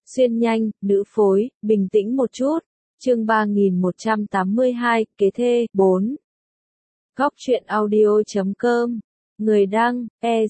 Xuyên nhanh, nữ phối, bình tĩnh một chút. Chương 3182, kế thê, 4. Góc truyện audio.com. Người đăng,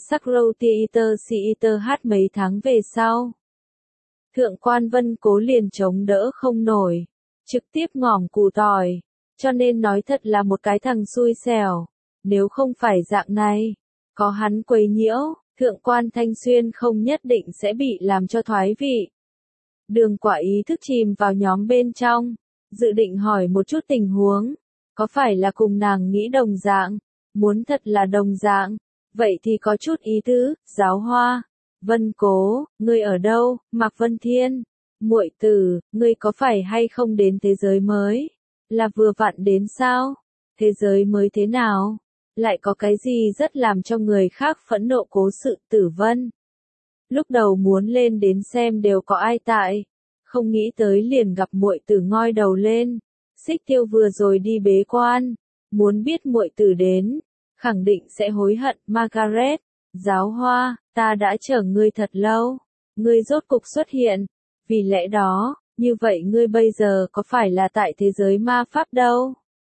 Sakrotheater hát mấy tháng về sau. Thượng quan Vân Cố liền chống đỡ không nổi. Trực tiếp ngỏm củ tỏi. Cho nên nói thật là một cái thằng xui xẻo. Nếu không phải dạng này, có hắn quấy nhiễu, thượng quan Thanh Xuyên không nhất định sẽ bị làm cho thoái vị. Đường Quả ý thức chìm vào nhóm bên trong, dự định hỏi một chút tình huống, có phải là cùng nàng nghĩ đồng dạng, muốn thật là đồng dạng, vậy thì có chút ý tứ. Giáo Hoa, Vân Cố, ngươi ở đâu? Mạc Vân Thiên, muội tử, ngươi có phải hay không đến thế giới mới? Là vừa vặn đến sao? Thế giới mới thế nào? Lại có cái gì rất làm cho người khác phẫn nộ? Cố Sự Tử Vân. Lúc đầu muốn lên đến xem đều có ai tại, không nghĩ tới liền gặp muội tử ngoi đầu lên. Xích Tiêu vừa rồi đi bế quan, muốn biết muội tử đến, khẳng định sẽ hối hận. Margaret, Giáo Hoa, ta đã chờ ngươi thật lâu, ngươi rốt cục xuất hiện, vì lẽ đó, như vậy ngươi bây giờ có phải là tại thế giới ma pháp đâu?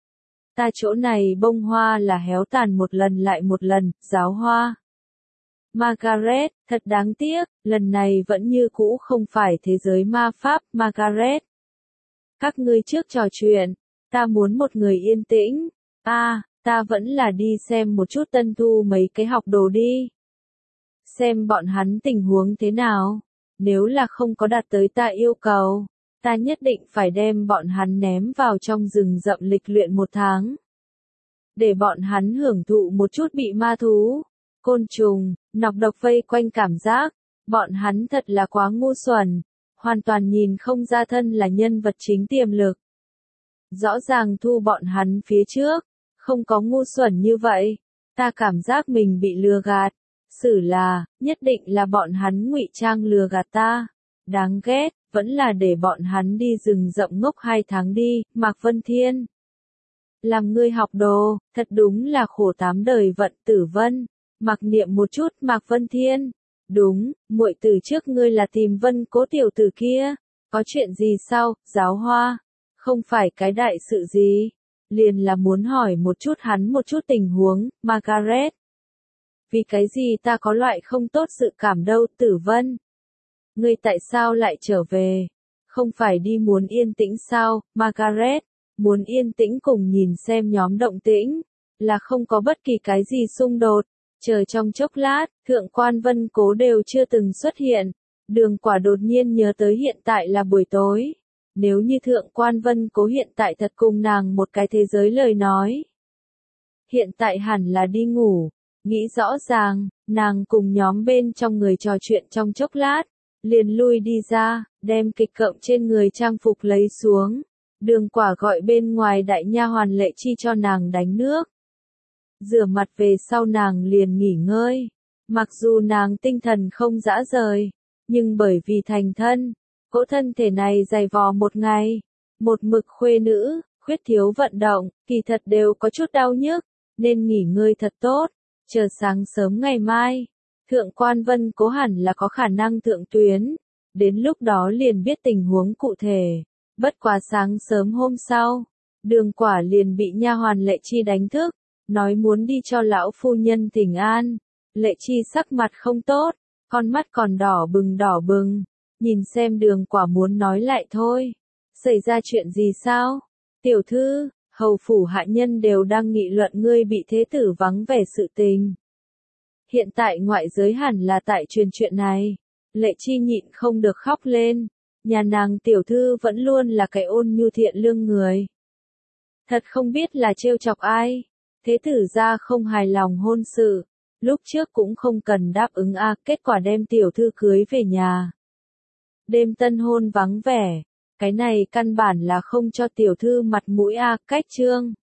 Ta chỗ này bông hoa là héo tàn một lần lại một lần. Giáo Hoa. Margaret, thật đáng tiếc, lần này vẫn như cũ không phải thế giới ma pháp. Margaret, các ngươi trước trò chuyện, ta muốn một người yên tĩnh. Ta vẫn là đi xem một chút Tân Thu mấy cái học đồ đi. Xem bọn hắn tình huống thế nào, nếu là không có đạt tới ta yêu cầu, ta nhất định phải đem bọn hắn ném vào trong rừng rậm lịch luyện 1 tháng. Để bọn hắn hưởng thụ một chút bị ma thú, côn trùng, nọc độc vây quanh cảm giác. Bọn hắn thật là quá ngu xuẩn, hoàn toàn nhìn không ra thân là nhân vật chính tiềm lực. Rõ ràng thu bọn hắn phía trước, không có ngu xuẩn như vậy. Ta cảm giác mình bị lừa gạt. Xử là, nhất định là bọn hắn ngụy trang lừa gạt ta. Đáng ghét, vẫn là để bọn hắn đi rừng rậm ngốc 2 tháng đi. Mạc Vân Thiên, làm ngươi học đồ, thật đúng là khổ 8 đời vận. Tử Vân, mặc niệm một chút. Mạc Vân Thiên, đúng, muội tử trước ngươi là tìm Vân Cố tiểu tử kia, có chuyện gì sao? Giáo Hoa, không phải cái đại sự gì, liền là muốn hỏi một chút hắn một chút tình huống. Margaret, vì cái gì ta có loại không tốt dự cảm đâu? Tử Vân, ngươi tại sao lại trở về? Không phải đi muốn yên tĩnh sao? Margaret, muốn yên tĩnh cùng nhìn xem nhóm động tĩnh, là không có bất kỳ cái gì xung đột. Chờ trong chốc lát, thượng quan Vân Cố đều chưa từng xuất hiện. Đường Quả đột nhiên nhớ tới hiện tại là buổi tối. Nếu như thượng quan Vân Cố hiện tại thật cùng nàng một cái thế giới lời nói, hiện tại hẳn là đi ngủ. Nghĩ rõ ràng, nàng cùng nhóm bên trong người trò chuyện trong chốc lát, liền lui đi ra, đem kịch cộng trên người trang phục lấy xuống. Đường Quả gọi bên ngoài đại nha hoàn Lệ Chi cho nàng đánh nước. Rửa mặt về sau nàng liền nghỉ ngơi. Mặc dù nàng tinh thần không dã rời, nhưng bởi vì thành thân, cỗ thân thể này dày vò 1 ngày, một mực khuê nữ, khuyết thiếu vận động, kỳ thật đều có chút đau nhức, nên nghỉ ngơi thật tốt. Chờ sáng sớm ngày mai, thượng quan Vân Cố hẳn là có khả năng thượng tuyến, đến lúc đó liền biết tình huống cụ thể. Bất quá sáng sớm hôm sau, Đường Quả liền bị nha hoàn Lệ Chi đánh thức, nói muốn đi cho lão phu nhân thỉnh an. Lệ Chi sắc mặt không tốt, con mắt còn đỏ bừng, nhìn xem Đường Quả muốn nói lại thôi. Xảy ra chuyện gì sao? Tiểu thư, hầu phủ hạ nhân đều đang nghị luận ngươi bị thế tử vắng vẻ sự tình. Hiện tại ngoại giới hẳn là tại truyền chuyện này. Lệ Chi nhịn không được khóc lên. Nhà nàng tiểu thư vẫn luôn là cái ôn nhu thiện lương người. Thật không biết là trêu chọc ai. Thế tử gia không hài lòng hôn sự, lúc trước cũng không cần đáp ứng kết quả đem tiểu thư cưới về nhà. Đêm tân hôn vắng vẻ, cái này căn bản là không cho tiểu thư mặt mũi cách chương.